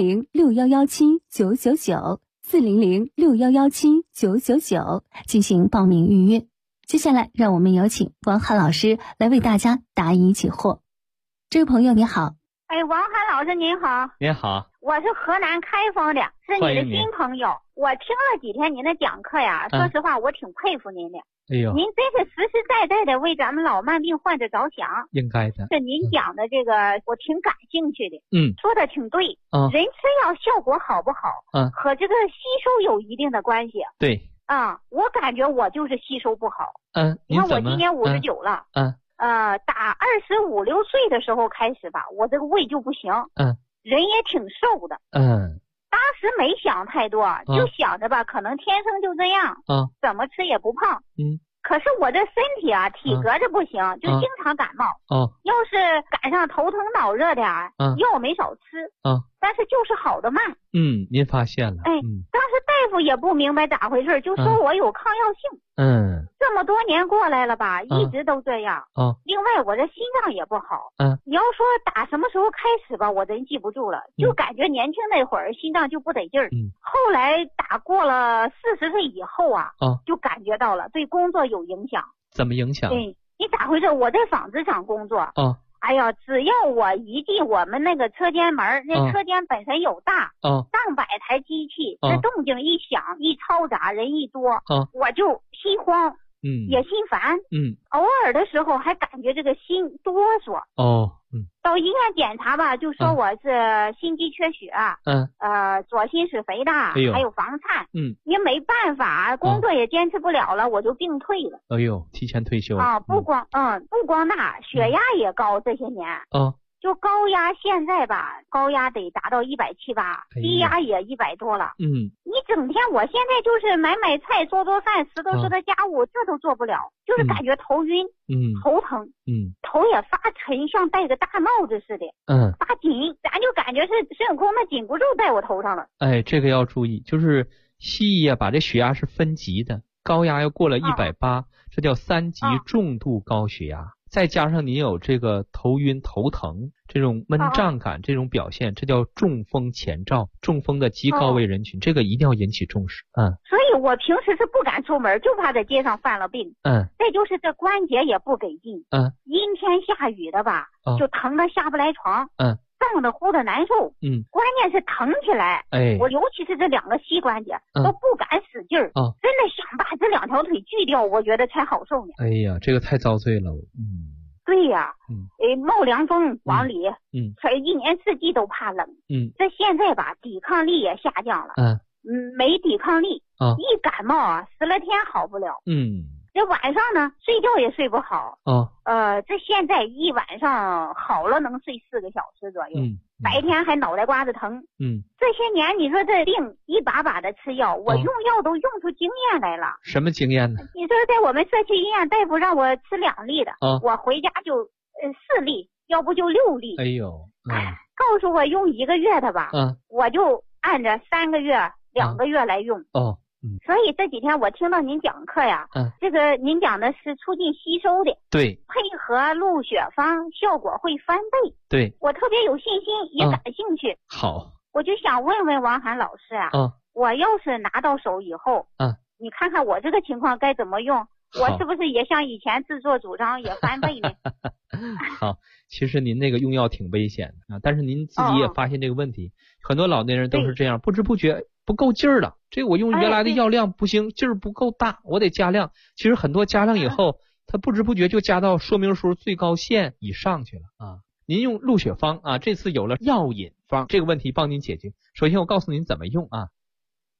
400-6117-999，400-6117-999进行报名预约。接下来，让我们有请王涵老师来为大家答疑解惑。这位朋友你好。 王涵老师您好。 您好， 我是河南开封的，是你的新朋友。我听了几天您的讲课呀，说实话我挺佩服您的。 哎呦， 您真是实实在在的为咱们老慢病患者着想。 应该的。 是您讲的这个，我挺感兴趣的。说的挺对。人吃药效果好不好，和这个吸收有一定的关系。 对。 我感觉我就是吸收不好。你看我今年59了。打25、6岁的时候开始吧，我这个胃就不行。人也挺瘦的。当时没想太多，就想着吧，可能天生就这样。怎么吃也不胖。可是我这身体啊，体格这不行，就经常感冒。要是赶上头疼脑热的药没少吃。但是就是好的慢。 您发现了。 当时大夫也不明白咋回事，就说我有抗药性。这么多年过来了吧，一直都这样。另外我这心脏也不好。你要说打什么时候开始吧，我真记不住了，就感觉年轻那会儿心脏就不得劲儿。后来打过了40岁以后就感觉到了对工作有影响。 怎么影响？ 你咋回事？我在纺织厂工作。哎呀，只要我一进我们那个车间门，那车间本身有大，上百台机器，这动静一响，一嘈杂，人一多，我就心慌，也心烦，偶尔的时候还感觉这个心哆嗦。到医院检查吧，就说我是心肌缺血，左心室肥大，还有房颤。也没办法，工作也坚持不了了，我就病退了。 哎呦，提前退休不光那，血压也高，这些年就高压现在吧，高压得达到170、180，低压也100多了。你整天，我现在就是买菜、做饭、拾掇家务，这都做不了，就是感觉头晕，头疼，头也发沉，像戴个大帽子似的，发紧，咱就感觉是孙悟空那紧箍咒戴我头上了。 这个要注意，就是西医把这血压是分级的，高压要过了180，这叫3级重度高血压。再加上你有这个头晕头疼这种闷胀感这种表现，这叫中风前兆，中风的极高危人群，这个一定要引起重视。 所以我平时是不敢出门，就怕在街上犯了病。再就是这关节也不给劲。阴天下雨的吧，就疼得下不来床。胀得乎的难受。关键是疼起来。我尤其是这2个膝关节都不敢使劲儿。真的想把这2条腿锯掉，我觉得才好受呢。 哎呀，这个太遭罪了。 对呀。冒凉风往里。一年四季都怕冷。这现在吧，抵抗力也下降了。没抵抗力。一感冒10来天好不了。这晚上呢，睡觉也睡不好。这现在一晚上好了能睡4个小时左右。白天还脑袋瓜子疼。这些年你说这病一把把的吃药，我用药都用出经验来了。 什么经验呢？ 你说在我们社区医院，大夫让我吃2粒的，我回家就4粒，要不就6粒。 哎呦， 告诉我用1个月的吧，我就按着3个月、2个月来用。所以这几天我听到您讲课呀，这个您讲的是促进吸收的， 对， 配合鹿血方效果会翻倍， 对， 我特别有信心，也感兴趣。 好， 我就想问问王涵老师我要是拿到手以后，你看看我这个情况该怎么用？我是不是也像以前自作主张也翻倍呢？ 好，其实您那个用药挺危险的但是您自己也发现这个问题，很多老年人都是这样，不知不觉不够劲儿了。这个我用原来的药量不行，劲儿不够大，我得加量。其实很多加量以后，他不知不觉就加到说明书最高限以上去了您用鹿血方这次有了药引方，这个问题帮您解决。首先我告诉您怎么用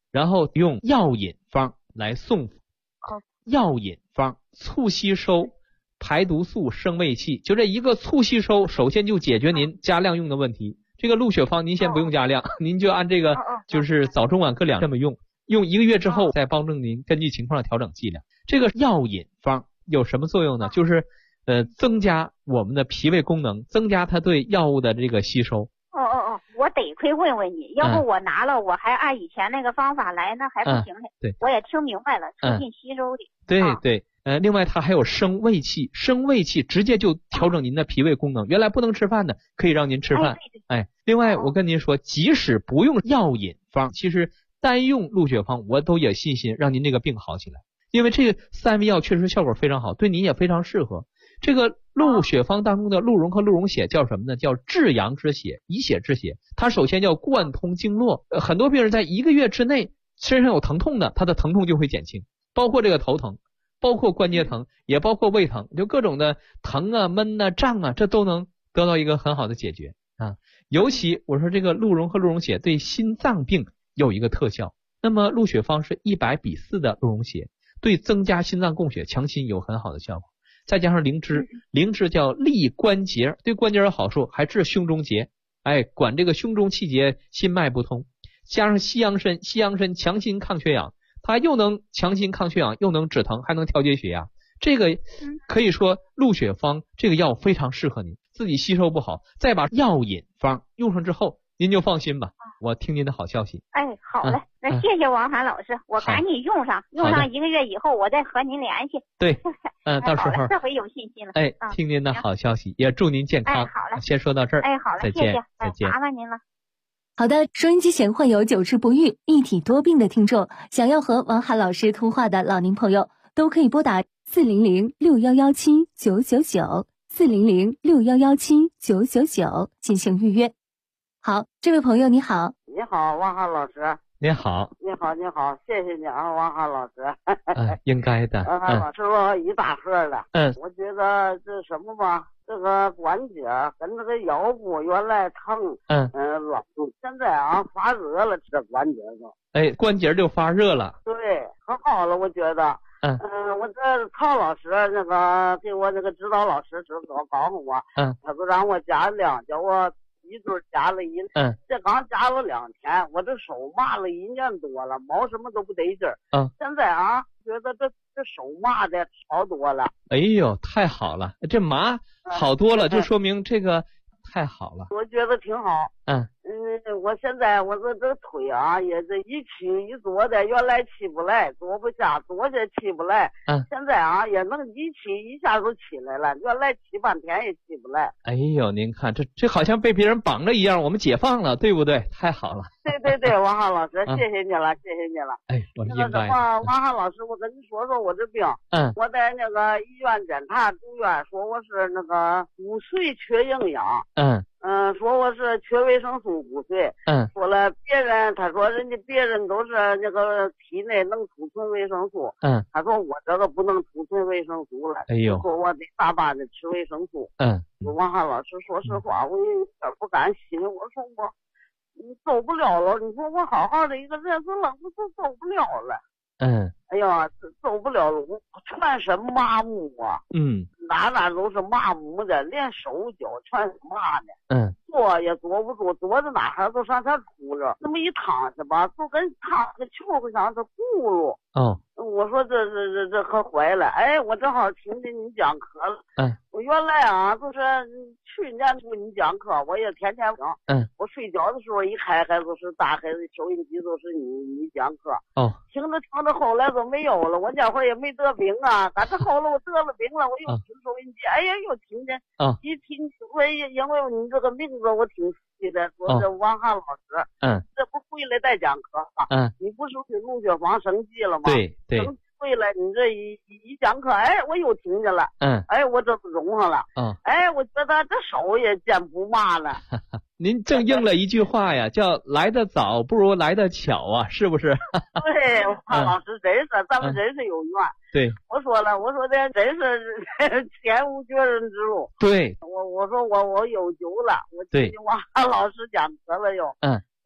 然后用药引方来送服。药引方促吸收排毒素升胃气，就这一个促吸收，首先就解决您加量用的问题。这个鹿血方您先不用加量，您就按这个就是早中晚各2这么用1个月之后再帮助您根据情况调整剂量。这个药引方有什么作用呢？就是增加我们的脾胃功能，增加它对药物的这个吸收。 我得亏问问你，要不我拿了我还按以前那个方法来，那还不行嘞。 对， 我也听明白了，促进吸收的。 对，另外它还有升胃气，升胃气直接就调整您的脾胃功能，原来不能吃饭的可以让您吃饭。另外我跟您说，即使不用药引方，其实单用鹿血方我都有信心让您这个病好起来，因为这个3味药确实效果非常好，对您也非常适合。这个鹿血方当中的鹿茸和鹿茸血叫什么呢？叫至阳之血，以血治血。它首先叫贯通经络，很多病人在1个月之内身上有疼痛的，他的疼痛就会减轻，包括这个头疼，包括关节疼，也包括胃疼，就各种的疼啊、闷啊、胀啊，这都能得到一个很好的解决啊。尤其我说这个鹿茸和鹿茸血对心脏病有一个特效，那么鹿血方是100:4的鹿茸血，对增加心脏供血强心有很好的效果。再加上灵芝，灵芝叫利关节，对关节有好处，还治胸中结，管这个胸中气结、心脉不通。加上西洋参，西洋参强心抗缺氧，它又能强心抗缺氧，又能止疼，还能调节血压。这个可以说鹿血方这个药非常适合您，自己吸收不好，再把药引方用上之后，您就放心吧。我听您的好消息。 好嘞，那谢谢王涵老师，我赶紧用上1个月以后我再和您联系。 对，到时候这回有信心了。 听您的好消息，也祝您健康。 好嘞， 先说到这儿。 好嘞， 再见， 谢谢， 再见， 麻烦您了。 好的，收音机前患有久治不愈、一体多病的听众，想要和王涵老师通话的老年朋友，都可以拨打400-6117-999 400-6117-999进行预约。好，这位朋友你好。 你好，王涵老师。 你好， 谢谢你啊，王涵老师。 应该的。 王涵老师说一大盒了。我觉得这什么吧，这个关节跟这个腰部原来疼，冷，现在发热了，这关节上。 关节就发热了。 对，可好了，我觉得。我这曹老师那个给我那个指导老师告诉我，他说让我加量，叫我一顿加了这刚加了2天，我这手麻了1年多了，毛什么都不得劲儿。现在觉得这手麻的好多了。 哎呦，太好了，这麻好多了，就说明这个太好了。 我觉得挺好。我现在我这腿也这一起一坐的，原来起不来，坐不下，坐着起不来。现在也能一起一下就起来了，原来起半天也起不来。 哎呦，您看这好像被别人绑着一样，我们解放了，对不对？太好了。 对，王涵老师，谢谢你了。 我应该。 王涵老师，我跟你说我这病。我在那个医院检查，住院说我是那个骨髓缺营养。说我是缺维生素骨髓。说了别人，他说人家别人都是那个体内能储存维生素。他说我这个不能储存维生素了。说我得大把的吃维生素。王涵老师，说实话，我有点不甘心。我说你走不了了，你说我好好的一个人，怎么就走不了了？哎呀，走不了了，我全身麻木啊。哪都是麻木的，连手脚全是麻的。坐也坐不住，坐着哪哈都上他出着，那么一躺下吧，就跟躺个球上这轱辘。我说这可坏了。我正好听见你讲课了。我原来就是去年听你讲课，我也天天听。我睡觉的时候一开就是打开收音机，都是你讲课。听着后来都没有了，我那会儿也没得病但是后来我得了病了，我又听收音机，又听见。一听因为你这个名字我挺熟悉的，说是王涵老师。这不回来再讲课你不是给鹿血方升级了吗？ 对， 升级回来你这一讲课，我又听见了。我这不中上了。我觉得这手也见不麻了。 您正应了一句话呀，叫来得早不如来得巧啊，是不是？ 对，王涵老师真是，咱们真是有缘。 对， 我说了，我说的真是天无绝人之路。 对， 我说我有救了，我听王涵老师讲课了又。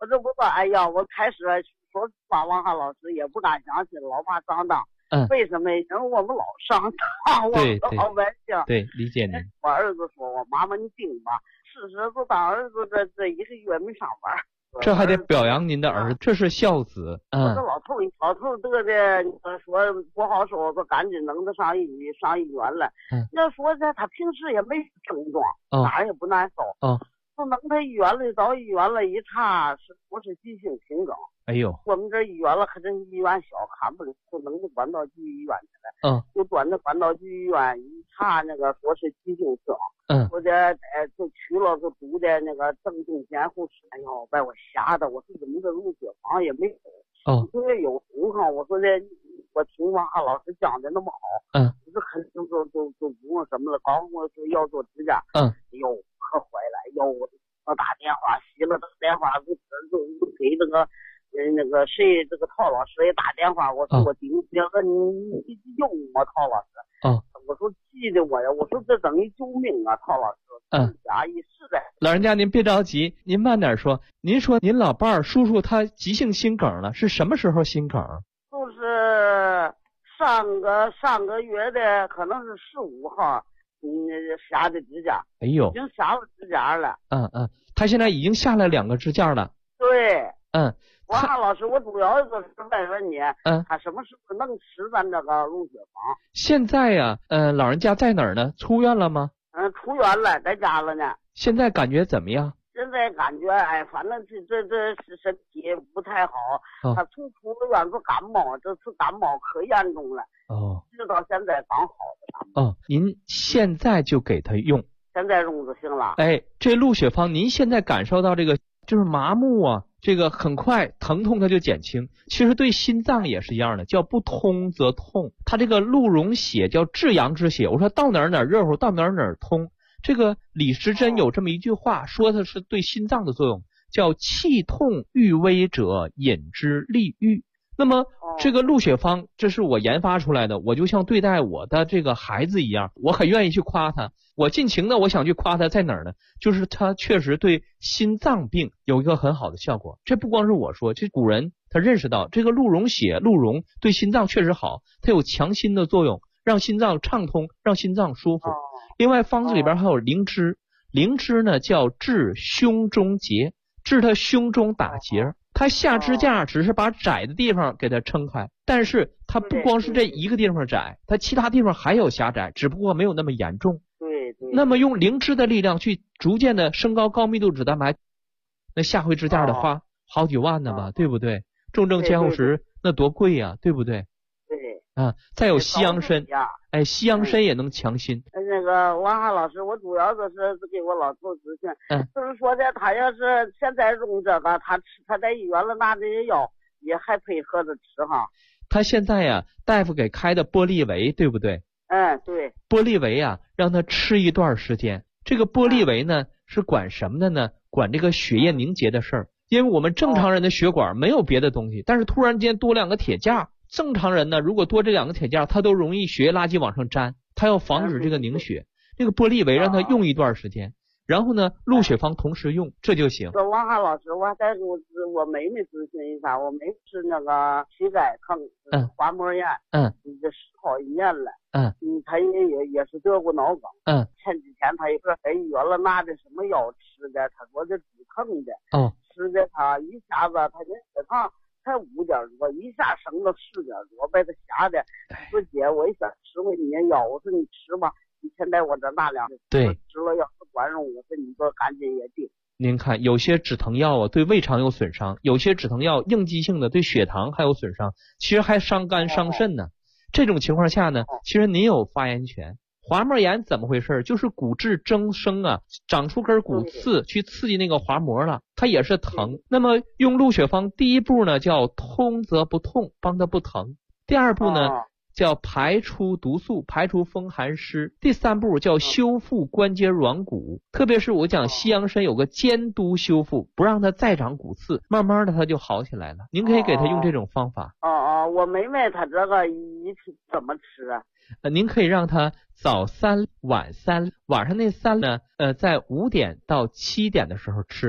我这不说，哎呀，我开始说实话，王汉老师也不敢相信，老怕上当。为什么？因为我们老上当，我们老百姓。 对，理解您。 我儿子说我妈妈你听吧，事实就当儿子这1个月没上班。 这还得表扬您的儿子，这是孝子。 我这老头得的，说不好受，说赶紧弄他上医院了。要说他平时也没症状，哪儿也不难受。就弄他医院了，到医院了一查，我是急性心梗。 哎呦， 我们这医院了，可这医院小，看不了，就弄到关岛区医院去了。就关到关岛区医院一查，那个说是急性症。我这就去了，就住在那个正定监护室。哎呦，把我吓得，我说怎么这入血房也没有？因为有红炕，我说这我听王汉老师讲的那么好，我说肯定就不用什么了。刚我说要做指甲，哎呦可坏了，要我打电话，洗了电话就给那个谁，这个陶老师也打电话，我说我顶你用我陶老师，我说气的我呀，我说这等于救命啊，陶老师，假意是的。 老人家您别着急，您慢点说。您说您老伴儿叔叔他急性心梗了，是什么时候心梗？ 就是上个月的，可能是15号，下的支架。 哎呦， 已经下了支架了。 他现在已经下了2个支架了。 对。王汉老师，我主要就是问你，他什么时候能吃咱这个入血房？ 现在呀，老人家在哪儿呢？出院了吗？ 出院了，在家了呢。 现在感觉怎么样？ 现在感觉反正这身体不太好。他从出了院就感冒，这次感冒可严重了。直到现在刚好的。 您现在就给他用？ 现在用就行了。 这入血方，您现在感受到这个就是麻木啊，这个很快疼痛它就减轻。其实对心脏也是一样的，叫不通则痛。它这个路溶血叫至阳之血，我说到哪儿热乎，到哪儿通。这个李时珍有这么一句话，说的是对心脏的作用，叫气痛欲微者饮之利愈。那么这个入血方，这是我研发出来的，我就像对待我的这个孩子一样，我很愿意去夸他，我尽情的我想去夸他，在哪儿呢？就是他确实对心脏病有一个很好的效果。这不光是我说，这古人他认识到这个鹿茸血对心脏确实好，它有强心的作用，让心脏畅通，让心脏舒服。另外方子里边还有灵芝，灵芝呢叫治胸中结，治他胸中打结。他下支架只是把窄的地方给它撑开，但是它不光是这一个地方窄，它其他地方还有狭窄，只不过没有那么严重。 对。 那么用灵芝的力量去逐渐的升高高密度脂蛋白，那下回支架得花好几万呢吧，对不对？重症监护室那多贵呀，对不对？ 对。 再有西洋参，西洋参也能强心。 那个王汉老师，我主要就是给我老头咨询，就是说的他要是现在用这个，他在医院了拿这些药，也还配合着吃哈。 他现在呀，大夫给开的玻利维，对不对？ 对。 玻利维啊，让他吃一段时间。这个玻利维呢，是管什么的呢？管这个血液凝结的事儿。因为我们正常人的血管没有别的东西，但是突然间多2个铁架。正常人呢，如果多这2个铁架，他都容易血液垃圾往上粘，他要防止这个凝血。这个玻利维让他用一段时间，然后呢，入血方同时用，这就行。 王汉老师，我还再给我妹妹咨询一下，我妹是那个膝盖疼，滑膜炎，这10好1年了，她也是得过脑梗，前几天她也是在医院了拿的什么药吃的，她说这止疼的，吃的她一下子她的血糖才5点多，一下升到10点多，把他吓的。说姐，我一想吃回你的药，我说你吃吧，你先在我这拿2个， 对， 吃了要是管用，我说你说赶紧也定。 您看，有些止疼药啊对胃肠有损伤，有些止疼药应激性的对血糖还有损伤，其实还伤肝伤肾呢。这种情况下呢，其实您有发言权。滑膜炎怎么回事？就是骨质增生啊，长出根骨刺去刺激那个滑膜了，它也是疼。那么用入血方，第一步呢叫通则不痛，帮它不疼。第二步呢叫排出毒素，排除风寒湿。第3步叫修复关节软骨，特别是我讲西洋参有个监督修复，不让它再长骨刺，慢慢的它就好起来了。您可以给它用这种方法。 我妹妹她这个一怎么吃啊？ 您可以让他早3晚3，晚上那3呢在5点到7点的时候吃。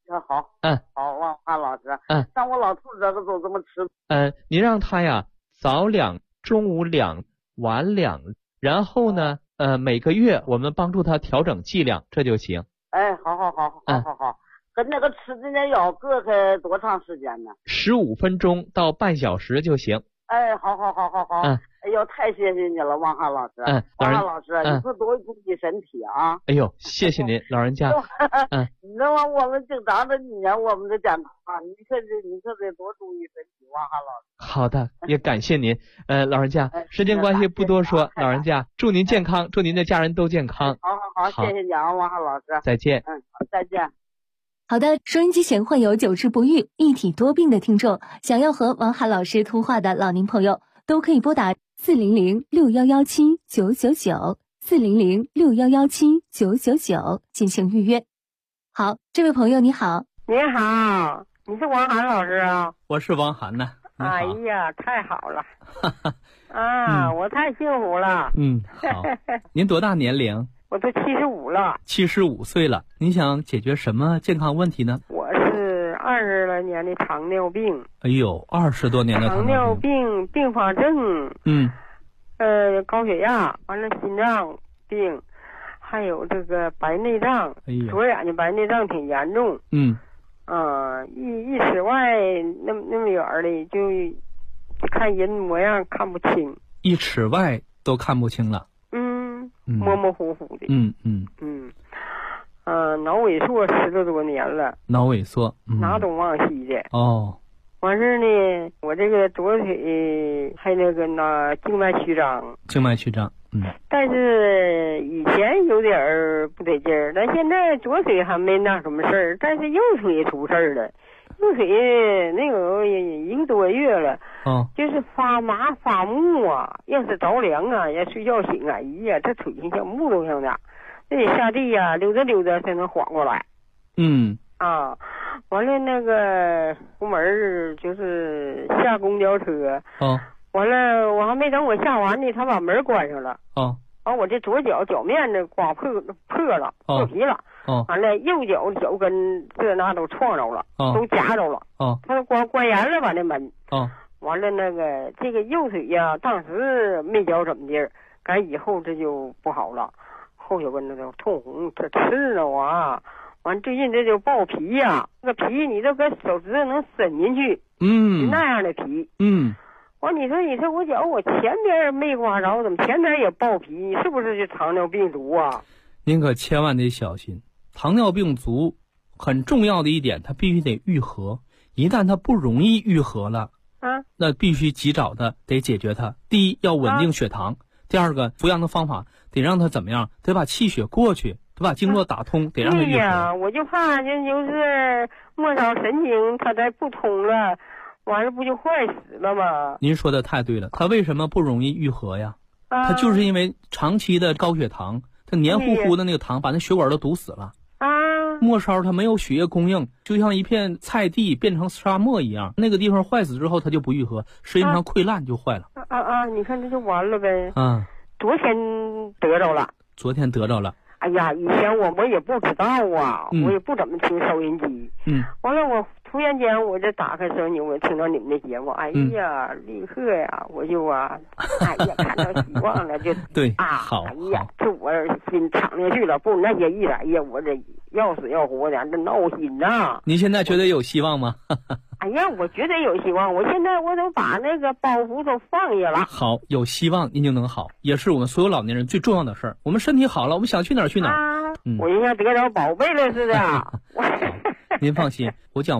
好，好，王汉老师，像我老兔子这个都这么吃。 您让他呀早2、中午2、晚2，然后呢，每个月我们帮助他调整剂量，这就行。 好。跟那个吃的那药隔开多长时间呢 ？15分钟到半小时就行。 好。哎呦，太谢谢你了，王汉老师。王汉老师，你可多注意身体啊！ 哎呦，谢谢您，老人家。 你知道吗？我们经常的念我们的健康，你可得多注意身体，王汉老师。 好的，也感谢您。老人家，时间关系不多说，老人家祝您健康，祝您的家人都健康。 好，谢谢你啊，王汉老师。 再见。 好，再见。 好的，收音机前患有久治不愈、一体多病的听众，想要和王涵老师通话的老年朋友，都可以拨打400-6117-999 400-6117-999进行预约。好，这位朋友你好。 你好，你是王涵老师啊？ 我是王涵呢。 哎呀，太好了。我太幸福了。 好。您多大年龄？ 我都75了 ，75岁了。您想解决什么健康问题呢？ 我是20来年的糖尿病。 哎呦，20多年的糖尿病并发症。高血压，完了心脏病，还有这个白内障。左眼的白内障挺严重。一尺外那么远的就看人模样看不清。 1尺外都看不清了。 模模糊糊的。脑萎缩10多年了。 脑萎缩， 哪东忘西的。完事呢，我这个左腿还那个静脉曲张。但是以前有点不得劲儿，但现在左腿还没那什么事儿，但是右腿出事儿了。右腿那个1个多月了。就是发麻发木啊，要是着凉啊，要睡觉醒啊，哎呀，这腿像木头像的，这得下地呀，溜达溜达才能缓过来。完了那个出门就是下公交车。完了我还没等我下完呢，他把门关上了。完我这左脚脚面子刮破了，破皮了。完了右脚脚跟这那都撞着了，都夹着了。他关严了把那门。完了那个这个右腿呀，当时没觉怎么地，赶以后这就不好了，后脚跟子都通红，这刺呢啊。完最近这就爆皮呀，那个皮你都搁手指头能伸进去。那样的皮。完你说我脚我前边没刮着，怎么前边也爆皮？是不是就糖尿病足啊？ 您可千万得小心，糖尿病足很重要的一点，它必须得愈合。一旦它不容易愈合了，那必须及早的得解决它。第一要稳定血糖，第二个服药的方法得让它怎么样？得把气血过去，得把经络打通，得让它愈合。 对呀，我就怕就是末梢神经它再不通了，完了不就坏死了吗？ 您说的太对了，它为什么不容易愈合呀？它就是因为长期的高血糖，它黏糊糊的那个糖把那血管都堵死了。末梢它没有血液供应，就像一片菜地变成沙漠一样，那个地方坏死之后它就不愈合，时间长溃烂就坏了。 你看这就完了呗。昨天得着了。哎呀，以前我也不知道啊，我也不怎么听收音机。完了我突然间我这打开收音机，我听到你们的节目，哎呀，立刻呀，我就哎呀，看到希望了，就对好， 哎呀，这我心敞下去了，不那些意思，哎呀，我这要死要活的，这闹心呐。 您现在觉得有希望吗？ 哎呀，我觉得有希望，我现在我都把那个包袱都放下了。 好，有希望您就能好，也是我们所有老年人最重要的事儿。我们身体好了，我们想去哪儿去哪儿。 我就像得着宝贝了似的。 您放心，我讲